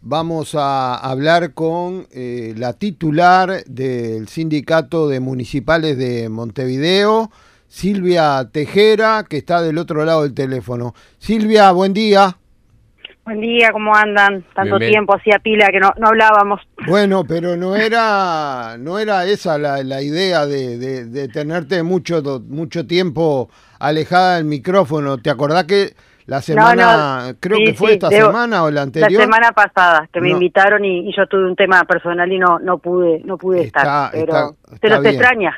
Vamos a hablar con la titular del Sindicato de Municipales de Montevideo, Silvia Tejera, que está del otro lado del teléfono. Silvia, buen día. Buen día, ¿cómo andan? Tanto Bien. tiempo, hacía pila que no hablábamos. Bueno, pero no era esa la idea de tenerte mucho tiempo alejada del micrófono. ¿Te acordás que la semana, creo sí, que fue sí, esta semana o la anterior? La semana pasada que me No. invitaron y yo tuve un tema personal y no pude estar, pero te los bien. extraña.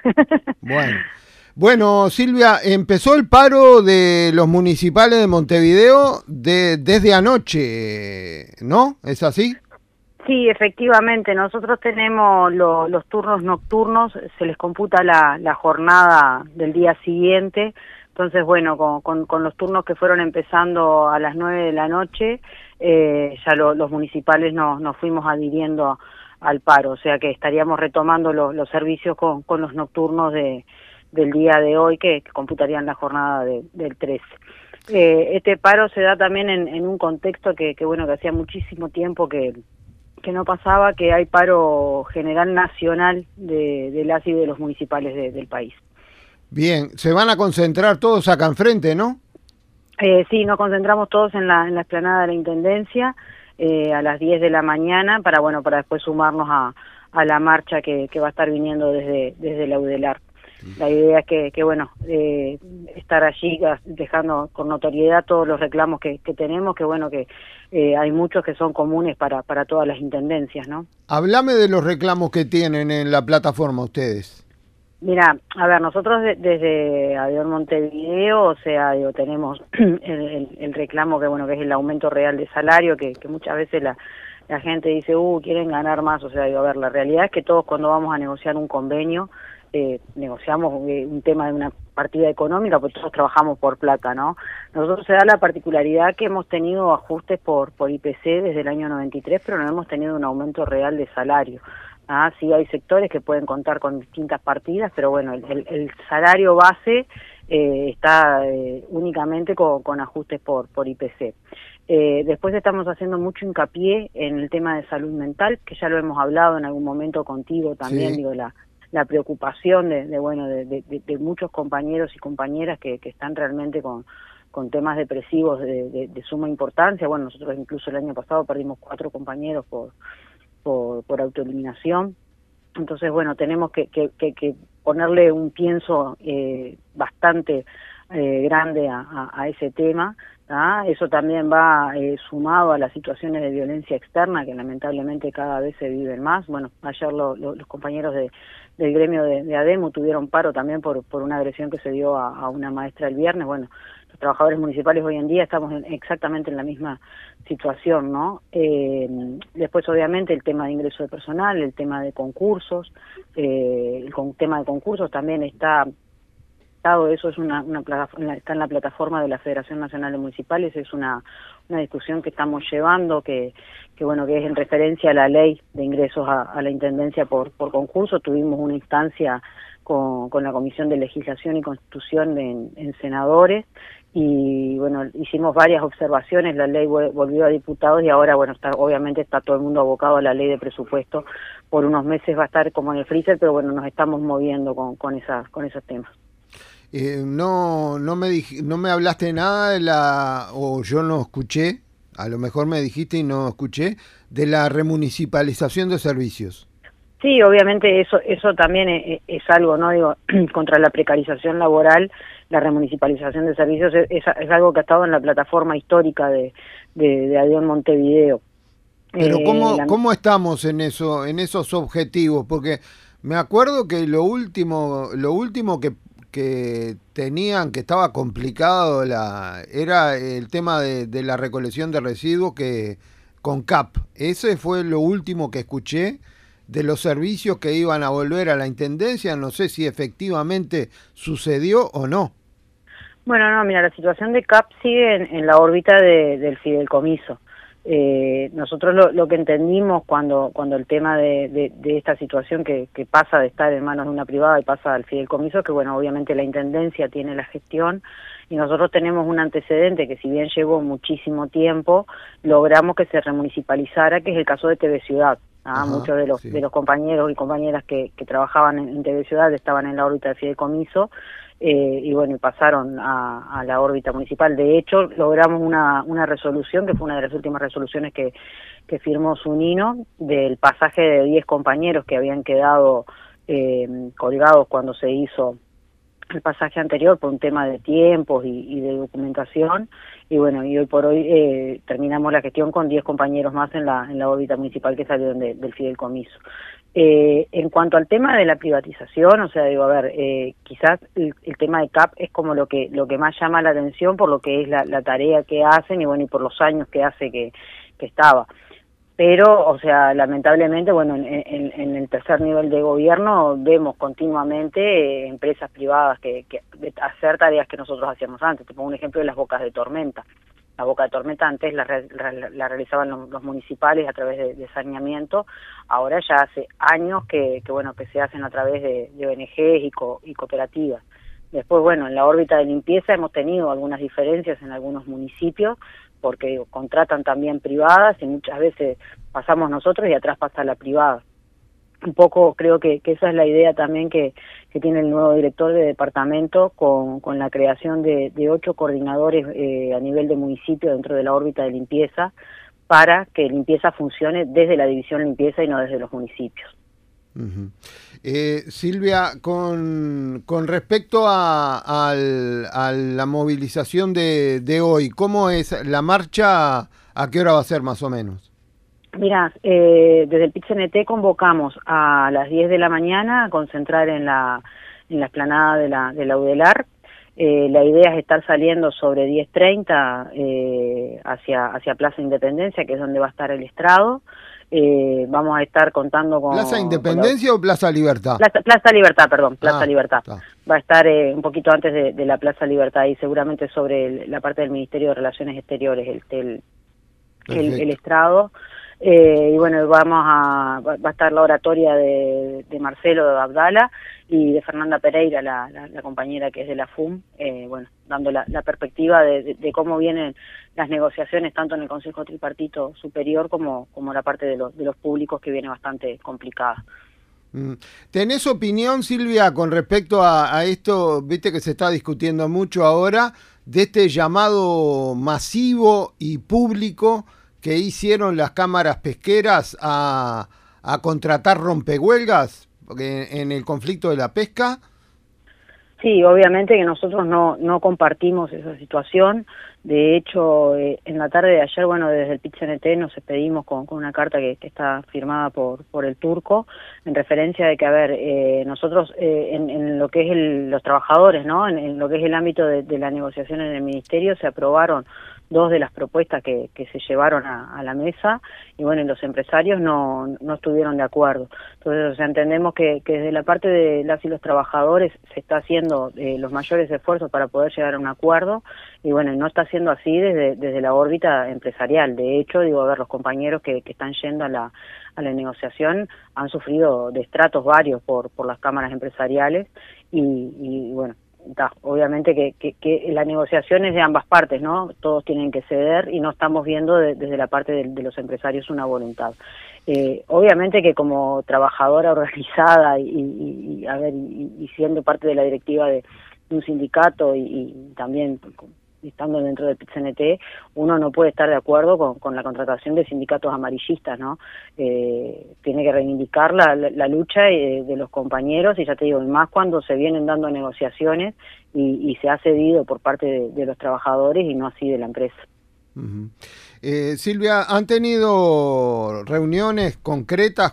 Bueno, Silvia, empezó el paro de los municipales de Montevideo desde anoche, ¿no? ¿Es así? Sí, efectivamente, nosotros tenemos los turnos nocturnos, se les computa la jornada del día siguiente. Entonces, bueno, con los turnos que fueron empezando a las 9 de la noche, ya los municipales nos fuimos adhiriendo al paro, o sea que estaríamos retomando los servicios con los nocturnos del día de hoy, que computarían la jornada del 13. Este paro se da también en un contexto que hacía muchísimo tiempo que no pasaba, que hay paro general nacional de las y de los municipales del país. Bien, se van a concentrar todos acá enfrente, ¿no? Sí, nos concentramos todos en la explanada de la Intendencia a las 10 de la mañana para después sumarnos a la marcha que va a estar viniendo desde la UDELAR. La idea es que estar allí dejando con notoriedad todos los reclamos que tenemos, que hay muchos que son comunes para todas las intendencias, ¿no? Háblame de los reclamos que tienen en la plataforma ustedes. Mira, a ver, nosotros desde ADEON Montevideo, tenemos el reclamo que es el aumento real de salario, que muchas veces la gente dice, quieren ganar más, la realidad es que todos cuando vamos a negociar un convenio, negociamos un tema de una partida económica, pues todos trabajamos por plata, ¿no? Nosotros se da la particularidad que hemos tenido ajustes por IPC desde el año 93, pero no hemos tenido un aumento real de salario. Sí hay sectores que pueden contar con distintas partidas, pero el salario base está únicamente con ajustes por IPC. Después estamos haciendo mucho hincapié en el tema de salud mental, que ya lo hemos hablado en algún momento contigo también, sí. La preocupación de muchos compañeros y compañeras que están realmente con temas depresivos de suma importancia. Nosotros incluso el año pasado perdimos 4 compañeros por autoeliminación. Entonces, tenemos que ponerle un pienso bastante grande a ese tema. Eso también va sumado a las situaciones de violencia externa que lamentablemente cada vez se viven más. Ayer los compañeros del gremio de ADEMU tuvieron paro también por una agresión que se dio a una maestra el viernes. Los trabajadores municipales hoy en día estamos exactamente en la misma situación, ¿no? Después, obviamente, el tema de ingreso de personal, el tema de concursos, el tema de concursos también está... Eso es está en la plataforma de la Federación Nacional de Municipales, es una discusión que estamos llevando, que es en referencia a la ley de ingresos a la Intendencia por concurso. Tuvimos una instancia con la Comisión de Legislación y Constitución en senadores, y hicimos varias observaciones. La ley volvió a diputados y ahora obviamente está todo el mundo abocado a la ley de presupuesto. Por unos meses va a estar como en el freezer, pero nos estamos moviendo con esos temas. No me hablaste nada o yo no escuché, a lo mejor me dijiste y no escuché, de la remunicipalización de servicios. Sí, obviamente eso también es algo, ¿no? Contra la precarización laboral, la remunicipalización de servicios es algo que ha estado en la plataforma histórica de ADEON Montevideo. Pero ¿cómo estamos en esos objetivos? Porque me acuerdo que lo último que tenían, que estaba complicado, era el tema de la recolección de residuos con CAP. Ese fue lo último que escuché de los servicios que iban a volver a la Intendencia. No sé si efectivamente sucedió o no. No, mira, la situación de CAP sigue en la órbita del fideicomiso. Nosotros lo que entendimos cuando el tema de esta situación que pasa de estar en manos de una privada y pasa al fideicomiso, que obviamente la Intendencia tiene la gestión y nosotros tenemos un antecedente que si bien llevó muchísimo tiempo, logramos que se remunicipalizara, que es el caso de TV Ciudad. Ajá, Muchos de los compañeros y compañeras que trabajaban en TV Ciudad estaban en la órbita del fideicomiso, y bueno, y pasaron a la órbita municipal. De hecho, logramos una resolución, que fue una de las últimas resoluciones que firmó Zunino, del pasaje de 10 compañeros que habían quedado colgados cuando se hizo el pasaje anterior por un tema de tiempos y de documentación, y bueno, y hoy por hoy terminamos la gestión con 10 compañeros más en la órbita municipal que salieron del fideicomiso. En cuanto al tema de la privatización, o sea, digo, a ver, quizás el tema de CAP es como lo que más llama la atención por lo que es la tarea que hacen y bueno, y por los años que hace que estaba. Pero, o sea, lamentablemente, bueno, en el tercer nivel de gobierno vemos continuamente empresas privadas que hacer tareas que nosotros hacíamos antes. Te pongo un ejemplo de las bocas de tormenta. La boca de tormenta antes la realizaban los municipales a través de saneamiento, ahora ya hace años que bueno, que se hacen a través de ONGs y cooperativas. Después, bueno, en la órbita de limpieza hemos tenido algunas diferencias en algunos municipios, porque digo, contratan también privadas y muchas veces pasamos nosotros y atrás pasa la privada. Un poco creo que esa es la idea también que tiene el nuevo director de departamento con la creación de 8 coordinadores a nivel de municipio dentro de la órbita de limpieza, para que limpieza funcione desde la división limpieza y no desde los municipios. Uh-huh. Silvia, con respecto a la movilización de hoy, ¿cómo es la marcha? ¿A qué hora va a ser más o menos? Mira, desde el PIT-CNT convocamos a las 10 de la mañana a concentrar en la explanada de la UDELAR. La idea es estar saliendo sobre 10:30 hacia Plaza Independencia, que es donde va a estar el estrado. Vamos a estar contando con... ¿Plaza Independencia o Plaza Libertad? Plaza Libertad, perdón, Plaza Libertad. Está. Va a estar un poquito antes de la Plaza Libertad y seguramente sobre la parte del Ministerio de Relaciones Exteriores, el estrado. Y bueno, va a estar la oratoria de Marcelo de Abdala y de Fernanda Pereira, la compañera que es de la FUM, bueno, dando la perspectiva de cómo vienen las negociaciones tanto en el Consejo Tripartito Superior como la parte de los públicos, que viene bastante complicada. ¿Tenés opinión, Silvia, con respecto a esto, viste que se está discutiendo mucho ahora, de este llamado masivo y público que hicieron las cámaras pesqueras a contratar rompehuelgas en el conflicto de la pesca? Sí, obviamente que nosotros no compartimos esa situación. De hecho, en la tarde de ayer, bueno, desde el PIT-CNT nos despedimos con una carta que está firmada por el turco, en referencia de que, a ver, nosotros en lo que es los trabajadores, ¿no? En lo que es el ámbito de la negociación en el Ministerio, se aprobaron 2 de las propuestas que se llevaron a la mesa, y bueno, los empresarios no estuvieron de acuerdo. Entonces, o sea, entendemos que desde la parte de las y los trabajadores se está haciendo los mayores esfuerzos para poder llegar a un acuerdo, y bueno, no está siendo así desde la órbita empresarial. De hecho, digo, a ver, los compañeros que están yendo a la negociación han sufrido destratos varios por las cámaras empresariales, y bueno, obviamente que la negociación es de ambas partes, ¿no? Todos tienen que ceder y no estamos viendo desde la parte de los empresarios una voluntad. Obviamente que como trabajadora organizada y siendo parte de la directiva de un sindicato y también estando dentro del PIT-CNT, uno no puede estar de acuerdo con la contratación de sindicatos amarillistas, ¿no? Tiene que reivindicar la lucha de los compañeros, y ya te digo, más cuando se vienen dando negociaciones y se ha cedido por parte de los trabajadores y no así de la empresa. Uh-huh. Silvia, ¿han tenido reuniones concretas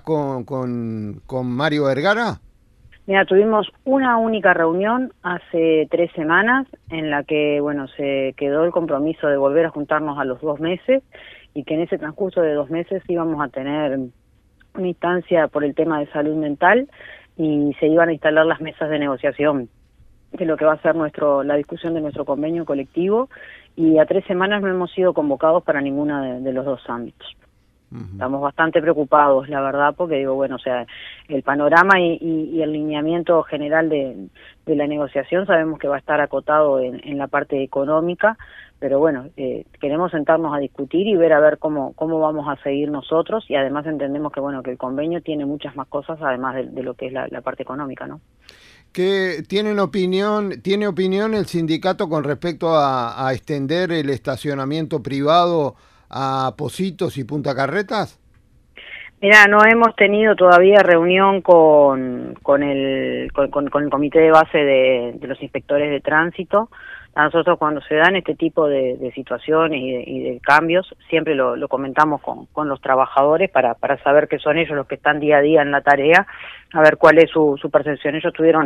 con Mario Vergara? Mira, tuvimos una única reunión hace 3 semanas en la que, bueno, se quedó el compromiso de volver a juntarnos a los 2 meses, y que en ese transcurso de 2 meses íbamos a tener una instancia por el tema de salud mental y se iban a instalar las mesas de negociación de lo que va a ser la discusión de nuestro convenio colectivo, y a 3 semanas no hemos sido convocados para ninguno de los 2 ámbitos. Uh-huh. Estamos bastante preocupados, la verdad, porque digo, bueno, o sea, el panorama y el lineamiento general de la negociación sabemos que va a estar acotado en la parte económica, pero bueno, queremos sentarnos a discutir y ver a ver cómo vamos a seguir nosotros, y además entendemos que bueno, que el convenio tiene muchas más cosas además de lo que es la parte económica, ¿no? ¿Tiene opinión el sindicato con respecto a extender el estacionamiento privado a Pocitos y Punta Carretas? Mira, no hemos tenido todavía reunión con el comité de base de los inspectores de tránsito. A nosotros cuando se dan este tipo de situaciones y de cambios, siempre lo comentamos con los trabajadores para saber que son ellos los que están día a día en la tarea, a ver cuál es su percepción. Ellos tuvieron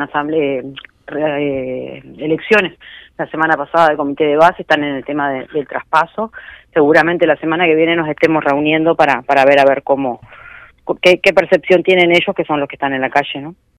elecciones la semana pasada del comité de base, están en el tema del traspaso. Seguramente la semana que viene nos estemos reuniendo para ver a ver qué percepción tienen ellos, que son los que están en la calle, ¿no?